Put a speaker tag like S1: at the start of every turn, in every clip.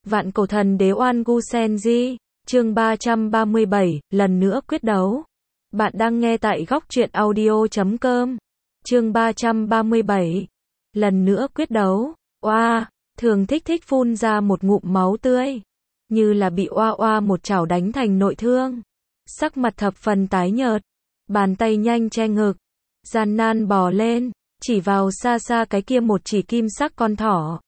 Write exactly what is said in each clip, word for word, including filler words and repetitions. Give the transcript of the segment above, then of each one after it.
S1: Vạn cổ thần đế Oan Gu Senji, chương ba trăm ba mươi bảy, lần nữa quyết đấu. Bạn đang nghe tại góc truyện audio chấm com. Chương ba trăm ba mươi bảy, lần nữa quyết đấu. Oa, Thường Thích Thích phun ra một ngụm máu tươi, như là bị oa oa một chảo đánh thành nội thương. Sắc mặt thập phần tái nhợt, bàn tay nhanh che ngực, gian nan bò lên, chỉ vào xa xa cái kia một chỉ kim sắc con thỏ.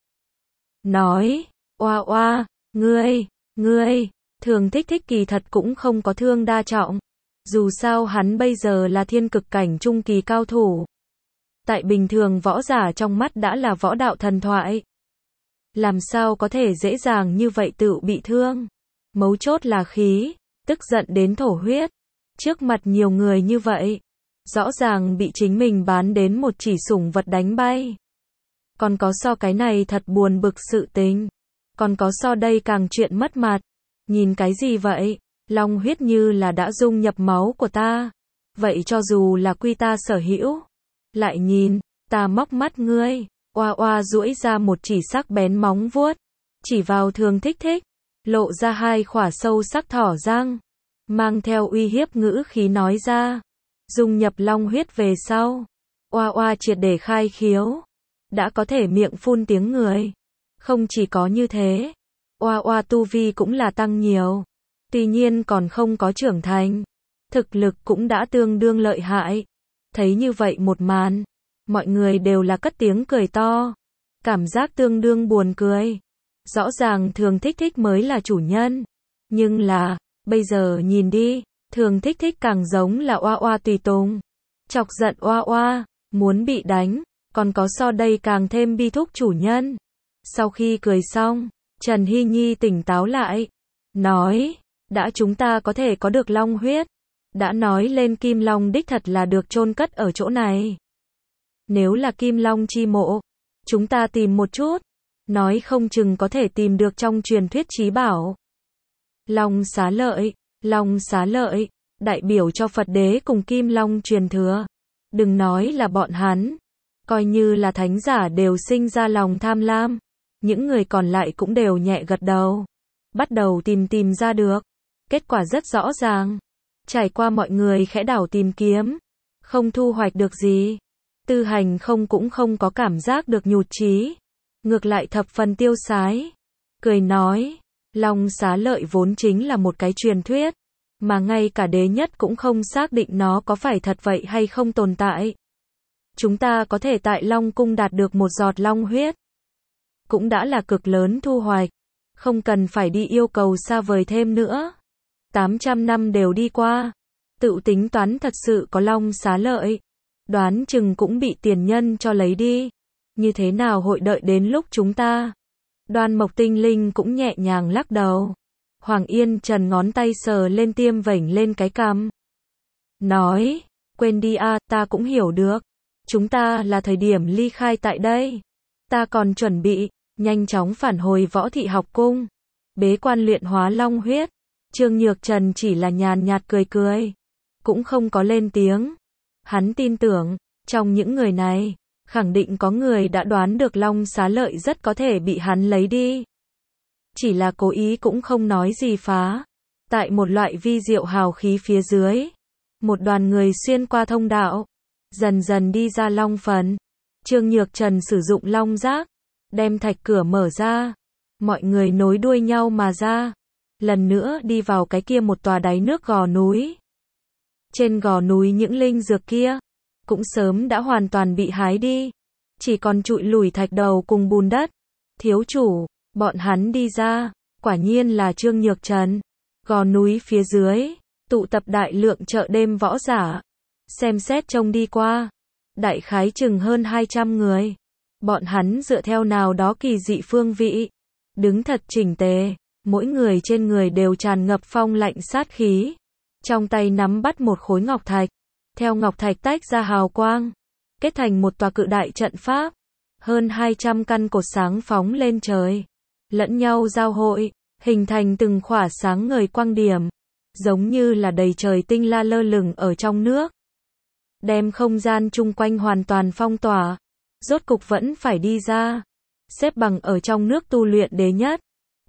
S1: Nói, oa oa, ngươi, ngươi, Thường Thích Thích kỳ thật cũng không có thương đa trọng. Dù sao hắn bây giờ là thiên cực cảnh trung kỳ cao thủ. Tại bình thường võ giả trong mắt đã là võ đạo thần thoại. Làm sao có thể dễ dàng như vậy tự bị thương. Mấu chốt là khí, tức giận đến thổ huyết. Trước mặt nhiều người như vậy, rõ ràng bị chính mình bán đến một chỉ sủng vật đánh bay. Còn có so cái này thật buồn bực sự tình. Còn có so đây càng chuyện mất mặt. Nhìn cái gì vậy? Long huyết như là đã dung nhập máu của ta. Vậy cho dù là quy ta sở hữu. Lại nhìn, ta móc mắt ngươi. Oa oa duỗi ra một chỉ sắc bén móng vuốt. Chỉ vào Thường Thích Thích. Lộ ra hai khỏa sâu sắc thỏ răng. Mang theo uy hiếp ngữ khí nói ra. Dung nhập long huyết về sau. Oa oa triệt để khai khiếu. Đã có thể miệng phun tiếng người. Không chỉ có như thế. Oa oa tu vi cũng là tăng nhiều. Tuy nhiên còn không có trưởng thành. Thực lực cũng đã tương đương lợi hại. Thấy như vậy một màn. Mọi người đều là cất tiếng cười to. Cảm giác tương đương buồn cười. Rõ ràng Thường Thích Thích mới là chủ nhân. Nhưng là, bây giờ nhìn đi. Thường Thích Thích càng giống là oa oa tùy tùng. Chọc giận oa oa. Muốn bị đánh. Còn có so đây càng thêm bi thúc chủ nhân. Sau khi cười xong, Trần Hy Nhi tỉnh táo lại. Nói, đã chúng ta có thể có được long huyết. Đã nói lên kim long đích thật là được chôn cất ở chỗ này. Nếu là kim long chi mộ, chúng ta tìm một chút. Nói không chừng có thể tìm được trong truyền thuyết chí bảo. Long xá lợi, long xá lợi, đại biểu cho Phật đế cùng kim long truyền thừa. Đừng nói là bọn hắn. Coi như là thánh giả đều sinh ra lòng tham lam. Những người còn lại cũng đều nhẹ gật đầu. Bắt đầu tìm tìm ra được. Kết quả rất rõ ràng. Trải qua mọi người khẽ đảo tìm kiếm. Không thu hoạch được gì. Tư Hành không cũng không có cảm giác được nhụt chí. Ngược lại thập phần tiêu sái. Cười nói. Long xá lợi vốn chính là một cái truyền thuyết. Mà ngay cả đế nhất cũng không xác định nó có phải thật vậy hay không tồn tại. Chúng ta có thể tại Long Cung đạt được một giọt long huyết. Cũng đã là cực lớn thu hoạch. Không cần phải đi yêu cầu xa vời thêm nữa. tám trăm năm đều đi qua. Tự tính toán thật sự có long xá lợi. Đoán chừng cũng bị tiền nhân cho lấy đi. Như thế nào hội đợi đến lúc chúng ta. Đoan Mộc Tinh Linh cũng nhẹ nhàng lắc đầu. Hoàng Yên Trần ngón tay sờ lên tiêm vểnh lên cái cằm. Nói, quên đi a, ta cũng hiểu được. Chúng ta là thời điểm ly khai tại đây. Ta còn chuẩn bị, nhanh chóng phản hồi Võ Thị học cung. Bế quan luyện hóa long huyết. Trương Nhược Trần chỉ là nhàn nhạt cười cười. Cũng không có lên tiếng. Hắn tin tưởng, trong những người này, khẳng định có người đã đoán được long xá lợi rất có thể bị hắn lấy đi. Chỉ là cố ý cũng không nói gì phá. Tại một loại vi diệu hào khí phía dưới. Một đoàn người xuyên qua thông đạo. Dần dần đi ra long phần. Trương Nhược Trần sử dụng long giác. Đem thạch cửa mở ra. Mọi người nối đuôi nhau mà ra. Lần nữa đi vào cái kia một tòa đáy nước gò núi. Trên gò núi những linh dược kia. Cũng sớm đã hoàn toàn bị hái đi. Chỉ còn trụi lủi thạch đầu cùng bùn đất. Thiếu chủ, bọn hắn đi ra. Quả nhiên là Trương Nhược Trần. Gò núi phía dưới. Tụ tập đại lượng chợ đêm võ giả. Xem xét trông đi qua. Đại khái chừng hơn hai trăm người. Bọn hắn dựa theo nào đó kỳ dị phương vị. Đứng thật chỉnh tề. Mỗi người trên người đều tràn ngập phong lạnh sát khí. Trong tay nắm bắt một khối ngọc thạch. Theo ngọc thạch tách ra hào quang. Kết thành một tòa cự đại trận pháp. Hơn hai trăm căn cột sáng phóng lên trời. Lẫn nhau giao hội. Hình thành từng khỏa sáng ngời quang điểm. Giống như là đầy trời tinh la lơ lửng ở trong nước. Đem không gian chung quanh hoàn toàn phong tỏa. Rốt cục vẫn phải đi ra. Xếp bằng ở trong nước tu luyện đế nhất.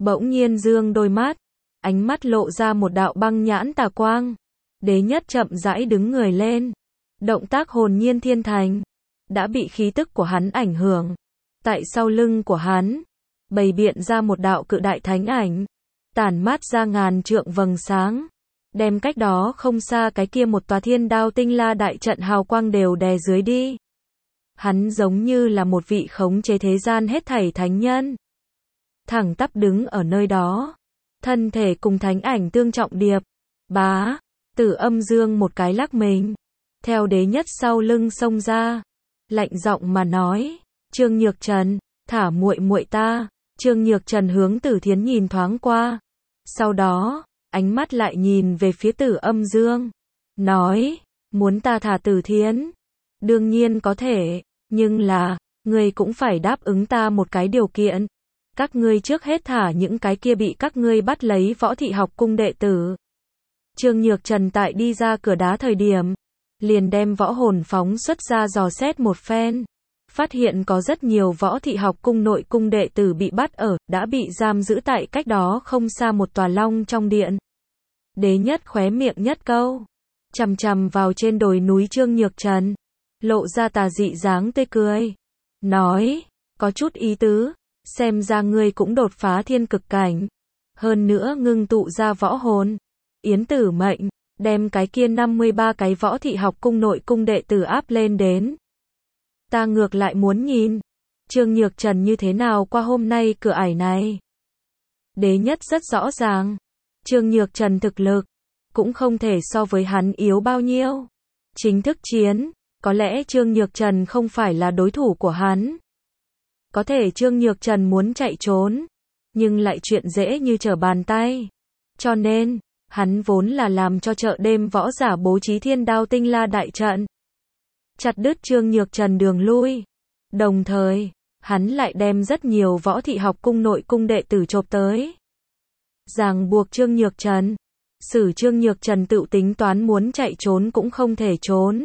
S1: bỗng nhiên dương đôi mắt, ánh mắt lộ ra một đạo băng nhãn tà quang. Đế Nhất chậm rãi đứng người lên, động tác hồn nhiên thiên thành, đã bị khí tức của hắn ảnh hưởng. Tại sau lưng của hắn, bày biện ra một đạo cự đại thánh ảnh, tản mát ra ngàn trượng vầng sáng, đem cách đó không xa cái kia một tòa Thiên Đao Tinh La đại trận hào quang đều đè dưới đi. Hắn giống như là một vị khống chế thế gian hết thảy thánh nhân, thẳng tắp đứng ở nơi đó, thân thể cùng thánh ảnh tương trọng điệp. Bá, Tử Âm Dương một cái lắc mình, theo Đế Nhất sau lưng xông ra, lạnh giọng mà nói, Trương Nhược Trần, thả muội muội ta. Trương Nhược Trần hướng Tử Thiến nhìn thoáng qua, sau đó, ánh mắt lại nhìn về phía Tử Âm Dương, nói, muốn ta thả Tử Thiến? Đương nhiên có thể, nhưng là, ngươi cũng phải đáp ứng ta một cái điều kiện. Các ngươi trước hết thả những cái kia bị các ngươi bắt lấy Võ Thị học cung đệ tử. Trương Nhược Trần tại đi ra cửa đá thời điểm, liền đem võ hồn phóng xuất ra dò xét một phen, phát hiện có rất nhiều Võ Thị học cung nội cung đệ tử bị bắt ở, đã bị giam giữ tại cách đó không xa một tòa long trong điện. Đế Nhất khóe miệng nhất câu, chằm chằm vào trên đồi núi Trương Nhược Trần, lộ ra tà dị dáng tươi cười, nói, có chút ý tứ, xem ra ngươi cũng đột phá thiên cực cảnh, hơn nữa ngưng tụ ra võ hồn. Yến Tử Mệnh, đem cái kia năm mươi ba cái Võ Thị học cung nội cung đệ tử áp lên đến. Ta ngược lại muốn nhìn, Trương Nhược Trần như thế nào qua hôm nay cửa ải này. Đế Nhất rất rõ ràng, Trương Nhược Trần thực lực, cũng không thể so với hắn yếu bao nhiêu. Chính thức chiến, có lẽ Trương Nhược Trần không phải là đối thủ của hắn. Có thể Trương Nhược Trần muốn chạy trốn, nhưng lại chuyện dễ như trở bàn tay. Cho nên, hắn vốn là làm cho chợ đêm võ giả bố trí Thiên Đao Tinh La đại trận, chặt đứt Trương Nhược Trần đường lui. Đồng thời, hắn lại đem rất nhiều Võ Thị học cung nội cung đệ tử chộp tới, ràng buộc Trương Nhược Trần, xử Trương Nhược Trần tự tính toán muốn chạy trốn cũng không thể trốn.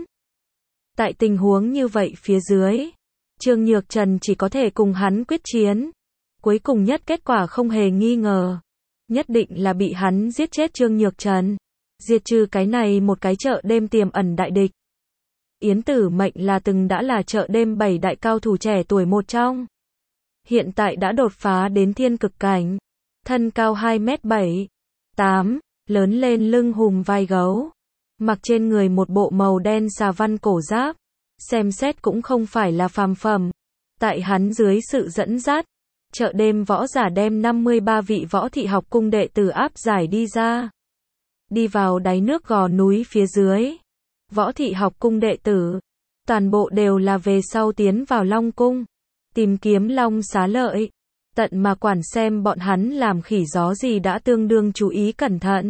S1: Tại tình huống như vậy phía dưới, Trương Nhược Trần chỉ có thể cùng hắn quyết chiến. Cuối cùng nhất kết quả không hề nghi ngờ, nhất định là bị hắn giết chết Trương Nhược Trần, diệt trừ cái này một cái chợ đêm tiềm ẩn đại địch. Yến Tử Mệnh là từng đã là chợ đêm bảy đại cao thủ trẻ tuổi một trong, hiện tại đã đột phá đến thiên cực cảnh, thân cao hai mét bảy, tám, lớn lên lưng hùm vai gấu, mặc trên người một bộ màu đen xà văn cổ giáp, xem xét cũng không phải là phàm phẩm. Tại hắn dưới sự dẫn dắt, chợ đêm võ giả đem năm mươi ba vị Võ Thị học cung đệ tử áp giải đi ra, đi vào đáy nước gò núi phía dưới. Võ Thị học cung đệ tử, toàn bộ đều là về sau tiến vào Long cung, tìm kiếm Long xá lợi, tận mà quản xem bọn hắn làm khỉ gió gì đã tương đương chú ý cẩn thận.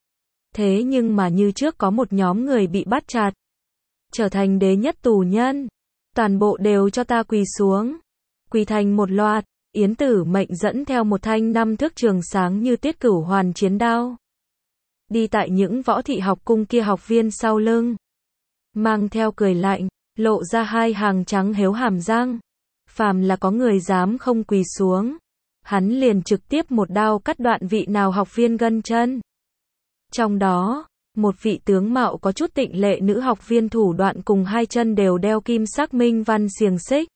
S1: Thế nhưng mà như trước có một nhóm người bị bắt chặt, trở thành Đế Nhất tù nhân, toàn bộ đều cho ta quỳ xuống, quỳ thành một loạt. Yến Tử Mệnh dẫn theo một thanh năm thước trường sáng như tiết cửu hoàn chiến đao, đi tại những Võ Thị học cung kia học viên sau lưng, mang theo cười lạnh, lộ ra hai hàng trắng héo hàm răng. Phàm là có người dám không quỳ xuống, hắn liền trực tiếp một đao cắt đoạn vị nào học viên gân chân. Trong đó, một vị tướng mạo có chút tịnh lệ nữ học viên thủ đoạn cùng hai chân đều đeo kim sắc minh văn xiềng xích.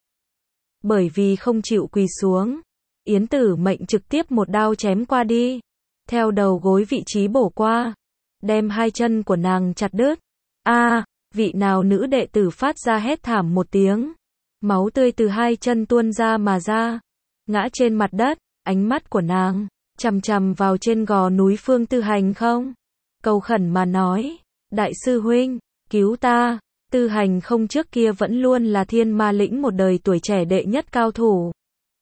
S1: Bởi vì không chịu quỳ xuống, Yến Tử Mệnh trực tiếp một đao chém qua đi, theo đầu gối vị trí bổ qua, đem hai chân của nàng chặt đứt. A, vị nào nữ đệ tử phát ra hét thảm một tiếng, máu tươi từ hai chân tuôn ra mà ra, ngã trên mặt đất, ánh mắt của nàng chằm chằm vào trên gò núi Phương Tư Hành không, cầu khẩn mà nói, đại sư huynh, cứu ta. Tư Hành không trước kia vẫn luôn là Thiên Ma lĩnh một đời tuổi trẻ đệ nhất cao thủ,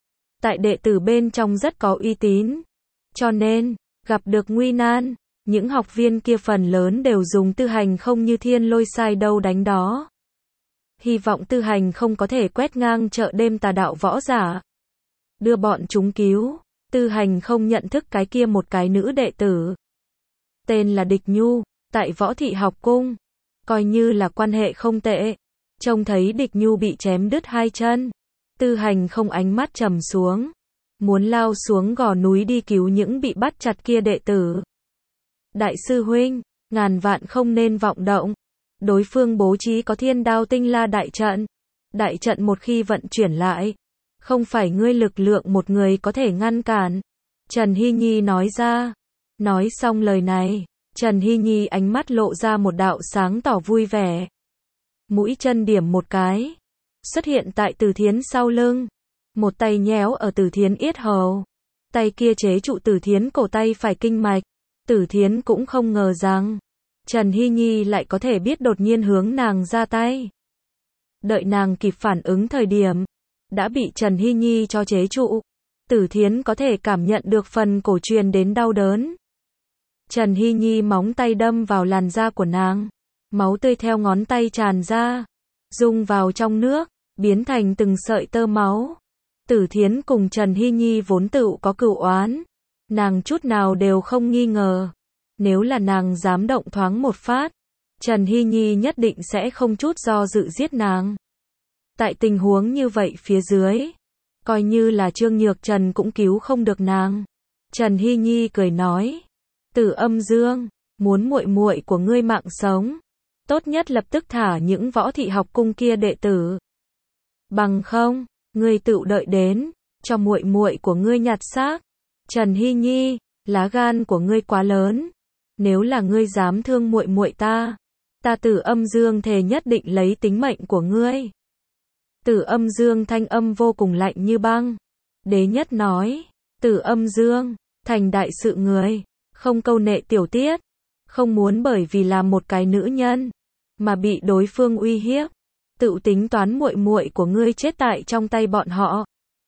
S1: tại đệ tử bên trong rất có uy tín, cho nên, gặp được nguy nan, những học viên kia phần lớn đều dùng Tư Hành không như thiên lôi sai đâu đánh đó. Hy vọng Tư Hành không có thể quét ngang chợ đêm tà đạo võ giả, đưa bọn chúng cứu. Tư Hành không nhận thức cái kia một cái nữ đệ tử, tên là Địch Nhu, tại Võ Thị học cung, coi như là quan hệ không tệ. Trông thấy Địch Nhu bị chém đứt hai chân, Tư Hành không ánh mắt trầm xuống, muốn lao xuống gò núi đi cứu những bị bắt chặt kia đệ tử. Đại sư huynh, ngàn vạn không nên vọng động. Đối phương bố trí có thiên đao tinh la đại trận. Đại trận một khi vận chuyển lại, không phải ngươi lực lượng một người có thể ngăn cản. Trần Hy Nhi nói ra. Nói xong lời này, Trần Hy Nhi ánh mắt lộ ra một đạo sáng tỏ vui vẻ. Mũi chân điểm một cái, xuất hiện tại Từ Thiến sau lưng. Một tay nhéo ở Từ Thiến yết hầu. Tay kia chế trụ Từ Thiến cổ tay phải kinh mạch. Từ Thiến cũng không ngờ rằng Trần Hy Nhi lại có thể biết đột nhiên hướng nàng ra tay. Đợi nàng kịp phản ứng thời điểm, đã bị Trần Hy Nhi cho chế trụ. Từ Thiến có thể cảm nhận được phần cổ truyền đến đau đớn. Trần Hy Nhi móng tay đâm vào làn da của nàng. Máu tươi theo ngón tay tràn ra, dung vào trong nước, biến thành từng sợi tơ máu. Từ Thiến cùng Trần Hy Nhi vốn tự có cửu oán. Nàng chút nào đều không nghi ngờ. Nếu là nàng dám động thoáng một phát, Trần Hy Nhi nhất định sẽ không chút do dự giết nàng. Tại tình huống như vậy phía dưới, coi như là Trương Nhược Trần cũng cứu không được nàng. Trần Hy Nhi cười nói, Tử Âm Dương, muốn muội muội của ngươi mạng sống, tốt nhất lập tức thả những võ thị học cung kia đệ tử. Bằng không, ngươi tự đợi đến, cho muội muội của ngươi nhặt xác. Trần Hy Nhi, lá gan của ngươi quá lớn. Nếu là ngươi dám thương muội muội ta, ta Tử Âm Dương thề nhất định lấy tính mệnh của ngươi. Tử Âm Dương thanh âm vô cùng lạnh như băng. Đế Nhất nói, Tử Âm Dương, thành đại sự người, không câu nệ tiểu tiết, không muốn bởi vì là một cái nữ nhân mà bị đối phương uy hiếp, tự tính toán muội muội của ngươi chết tại trong tay bọn họ.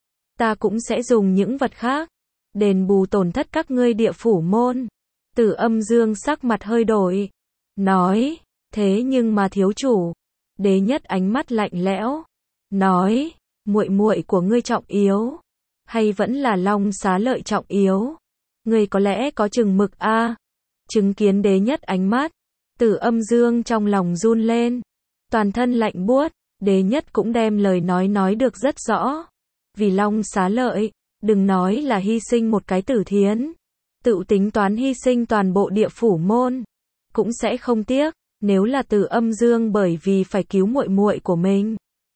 S1: Ta cũng sẽ dùng những vật khác đền bù tổn thất các ngươi Địa Phủ môn. Tử Âm Dương sắc mặt hơi đổi, nói, thế nhưng mà thiếu chủ. Đế Nhất ánh mắt lạnh lẽo, nói, muội muội của ngươi trọng yếu, hay vẫn là Long Xá Lợi trọng yếu? Ngươi có lẽ có chừng mực a. À. Chứng kiến Đế Nhất ánh mắt, Tử Âm Dương trong lòng run lên, toàn thân lạnh buốt. Đế Nhất cũng đem lời nói nói được rất rõ. Vì Long Xá Lợi, đừng nói là hy sinh một cái Tử Thiến, tự tính toán hy sinh toàn bộ Địa Phủ môn, cũng sẽ không tiếc. Nếu là Tử Âm Dương bởi vì phải cứu muội muội của mình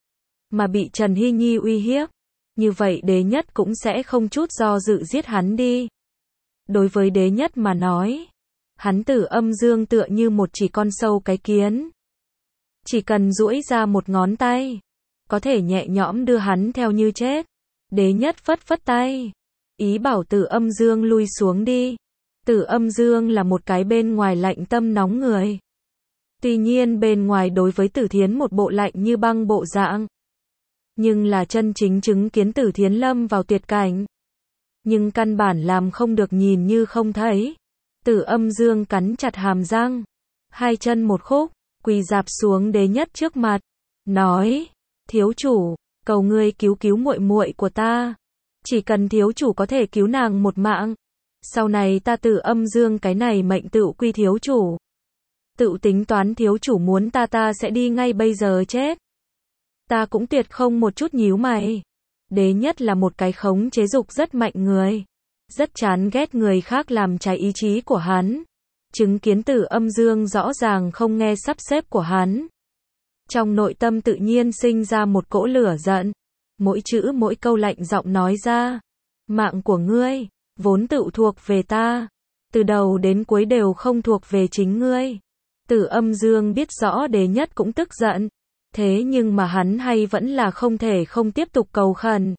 S1: mà bị Trần Hy Nhi uy hiếp, như vậy Đế Nhất cũng sẽ không chút do dự giết hắn đi. Đối với Đế Nhất mà nói, hắn Tử Âm Dương tựa như một chỉ con sâu cái kiến. Chỉ cần duỗi ra một ngón tay, có thể nhẹ nhõm đưa hắn theo như chết. Đế Nhất phất phất tay, ý bảo Tử Âm Dương lui xuống đi. Tử Âm Dương là một cái bên ngoài lạnh tâm nóng người. Tuy nhiên bên ngoài đối với Tử Thiến một bộ lạnh như băng bộ dạng, nhưng là chân chính chứng kiến Tử Thiến lâm vào tuyệt cảnh, nhưng căn bản làm không được nhìn như không thấy. Tử Âm Dương cắn chặt hàm răng, hai chân một khúc, quỳ rạp xuống Đế Nhất trước mặt, nói, thiếu chủ, cầu ngươi cứu cứu muội muội của ta. Chỉ cần thiếu chủ có thể cứu nàng một mạng, sau này ta Tử Âm Dương cái này mệnh tựu quy thiếu chủ. Tự tính toán thiếu chủ muốn ta ta sẽ đi ngay bây giờ chết. Ta cũng tuyệt không một chút nhíu mày. Đế Nhất là một cái khống chế dục rất mạnh người, rất chán ghét người khác làm trái ý chí của hắn. Chứng kiến Tử Âm Dương rõ ràng không nghe sắp xếp của hắn, trong nội tâm tự nhiên sinh ra một cỗ lửa giận. Mỗi chữ mỗi câu lạnh giọng nói ra, mạng của ngươi vốn tự thuộc về ta, từ đầu đến cuối đều không thuộc về chính ngươi. Tử Âm Dương biết rõ Đế Nhất cũng tức giận, thế nhưng mà hắn hay vẫn là không thể không tiếp tục cầu khẩn.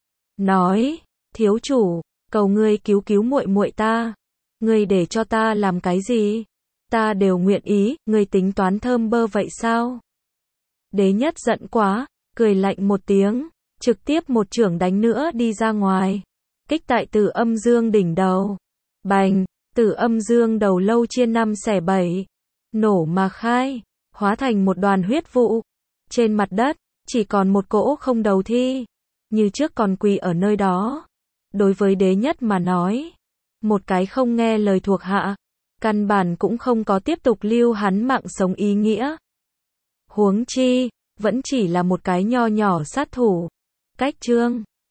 S1: Nói, thiếu chủ, cầu ngươi cứu cứu muội muội ta. Ngươi để cho ta làm cái gì? Ta đều nguyện ý, ngươi tính toán thơm bơ vậy sao? Đế Nhất giận quá, cười lạnh một tiếng, trực tiếp một chưởng đánh nữa đi ra ngoài, kích tại Tử Âm Dương đỉnh đầu. Bành, Tử Âm Dương đầu lâu chia năm xẻ bảy, nổ mà khai, hóa thành một đoàn huyết vụ. Trên mặt đất, chỉ còn một cỗ không đầu thi, như trước còn quỳ ở nơi đó. Đối với Đế Nhất mà nói, một cái không nghe lời thuộc hạ, căn bản cũng không có tiếp tục lưu hắn mạng sống ý nghĩa. Huống chi, vẫn chỉ là một cái nho nhỏ sát thủ. Cách chương